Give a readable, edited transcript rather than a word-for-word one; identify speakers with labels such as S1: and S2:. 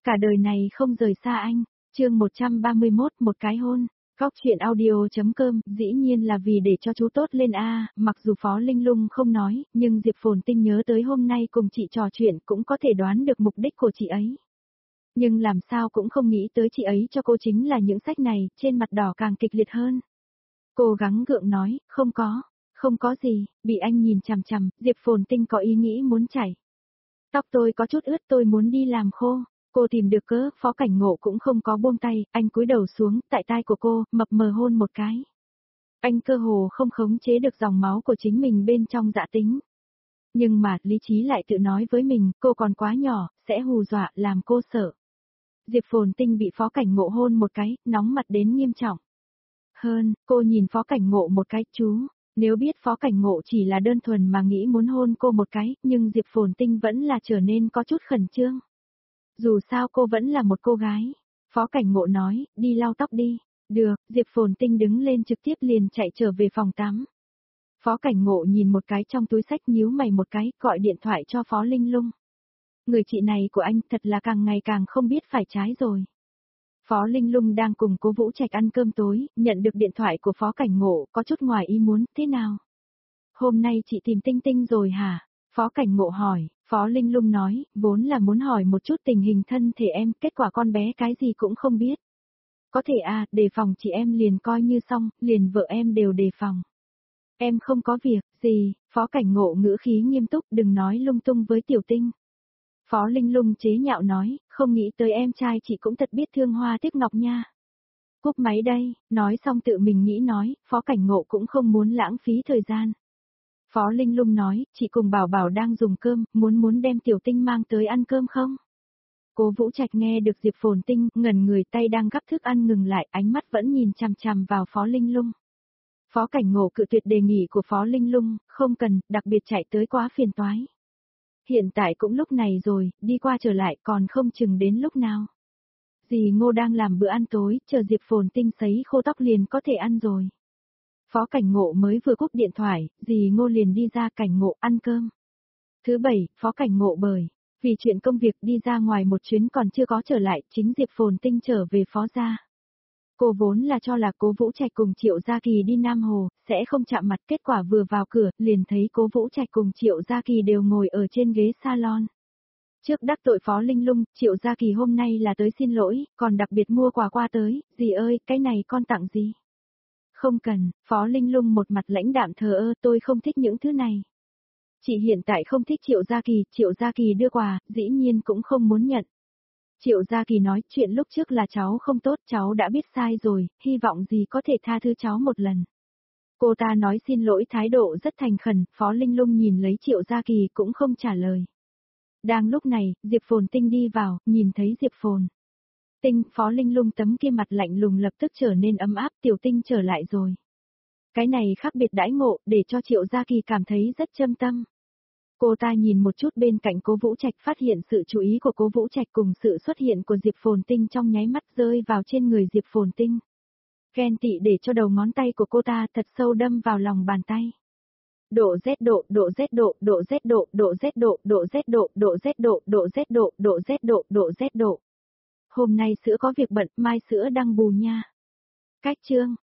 S1: Cả đời này không rời xa anh. Chương 131, một cái hôn. Góc chuyện audio.com, dĩ nhiên là vì để cho chú tốt lên a. Mặc dù Phó Linh Lung không nói, nhưng Diệp Phồn Tinh nhớ tới hôm nay cùng chị trò chuyện cũng có thể đoán được mục đích của chị ấy. Nhưng làm sao cũng không nghĩ tới chị ấy cho cô chính là những sách này, trên mặt đỏ càng kịch liệt hơn. Cô gắng gượng nói, không có gì, bị anh nhìn chằm chằm, Diệp Phồn Tinh có ý nghĩ muốn chảy. Tóc tôi có chút ướt, tôi muốn đi làm khô. Cô tìm được cớ, Phó Cảnh Ngộ cũng không có buông tay, anh cúi đầu xuống, tại tai của cô, mập mờ hôn một cái. Anh cơ hồ không khống chế được dòng máu của chính mình bên trong dạ tính. Nhưng mà, lý trí lại tự nói với mình, cô còn quá nhỏ, sẽ hù dọa, làm cô sợ. Diệp Phồn Tinh bị Phó Cảnh Ngộ hôn một cái, nóng mặt đến nghiêm trọng. Cô nhìn Phó Cảnh Ngộ một cái, chú. Nếu biết Phó Cảnh Ngộ chỉ là đơn thuần mà nghĩ muốn hôn cô một cái, nhưng Diệp Phồn Tinh vẫn là trở nên có chút khẩn trương. Dù sao cô vẫn là một cô gái. Phó Cảnh Ngộ nói, đi lau tóc đi. Được, Diệp Phồn Tinh đứng lên trực tiếp liền chạy trở về phòng tắm. Phó Cảnh Ngộ nhìn một cái trong túi xách nhíu mày một cái, gọi điện thoại cho Phó Linh Lung. Người chị này của anh thật là càng ngày càng không biết phải trái rồi. Phó Linh Lung đang cùng Cố Vũ Trạch ăn cơm tối, nhận được điện thoại của Phó Cảnh Ngộ, có chút ngoài ý muốn, thế nào? Hôm nay chị tìm Tinh Tinh rồi hả? Phó Cảnh Ngộ hỏi, Phó Linh Lung nói, vốn là muốn hỏi một chút tình hình thân thể em, kết quả con bé cái gì cũng không biết. Có thể à, đề phòng chị em liền coi như xong, liền vợ em đều đề phòng. Em không có việc gì, Phó Cảnh Ngộ ngữ khí nghiêm túc, đừng nói lung tung với Tiểu Tinh. Phó Linh Lung chế nhạo nói, không nghĩ tới em trai chị cũng thật biết thương hoa tiếc ngọc nha. Cúp máy đây, nói xong tự mình nghĩ nói, Phó Cảnh Ngộ cũng không muốn lãng phí thời gian. Phó Linh Lung nói, chị cùng Bảo Bảo đang dùng cơm, muốn đem Tiểu Tinh mang tới ăn cơm không? Cố Vũ Trạch nghe được Diệp Phồn Tinh, ngẩn người tay đang gắp thức ăn ngừng lại, ánh mắt vẫn nhìn chằm chằm vào Phó Linh Lung. Phó Cảnh Ngộ cự tuyệt đề nghị của Phó Linh Lung, không cần, đặc biệt chạy tới quá phiền toái. Hiện tại cũng lúc này rồi, đi qua trở lại còn không chừng đến lúc nào. Dì Ngô đang làm bữa ăn tối, chờ Diệp Phồn Tinh sấy khô tóc liền có thể ăn rồi. Phó Cảnh Ngộ mới vừa cúp điện thoại, dì Ngô liền đi ra Cảnh Ngộ ăn cơm. Thứ bảy, Phó Cảnh Ngộ vì chuyện công việc đi ra ngoài một chuyến còn chưa có trở lại, chính Diệp Phồn Tinh trở về Phó gia. Cô vốn là cho là Cố Vũ Trạch cùng Triệu Gia Kỳ đi Nam Hồ, sẽ không chạm mặt, kết quả vừa vào cửa, liền thấy Cố Vũ Trạch cùng Triệu Gia Kỳ đều ngồi ở trên ghế salon. Trước đắc tội Phó Linh Lung, Triệu Gia Kỳ hôm nay là tới xin lỗi, còn đặc biệt mua quà qua tới, dì ơi, cái này con tặng gì? Không cần, Phó Linh Lung một mặt lãnh đạm thờ ơ, tôi không thích những thứ này. Chị hiện tại không thích Triệu Gia Kỳ đưa quà, dĩ nhiên cũng không muốn nhận. Triệu Gia Kỳ nói, chuyện lúc trước là cháu không tốt, cháu đã biết sai rồi, hy vọng gì có thể tha thứ cháu một lần. Cô ta nói xin lỗi thái độ rất thành khẩn, Phó Linh Lung nhìn lấy Triệu Gia Kỳ cũng không trả lời. Đang lúc này, Diệp Phồn Tinh đi vào, nhìn thấy Diệp Phồn Tinh, Phó Linh Lung tấm kia mặt lạnh lùng lập tức trở nên ấm áp, Tiểu Tinh trở lại rồi. Cái này khác biệt đãi ngộ, để cho Triệu Gia Kỳ cảm thấy rất châm tâm. Cô ta nhìn một chút bên cạnh Cố Vũ Trạch, phát hiện sự chú ý của Cố Vũ Trạch cùng sự xuất hiện của Diệp Phồn Tinh trong nháy mắt rơi vào trên người Diệp Phồn Tinh. Ghen tị để cho đầu ngón tay của cô ta thật sâu đâm vào lòng bàn tay. Độ Z độ, độ Z độ, độ Z độ, độ Z độ, độ Z độ, độ Z độ, độ Z độ, độ Z độ, độ Z độ. Hôm nay sữa có việc bận, mai sữa đăng bù nha. Cách chương.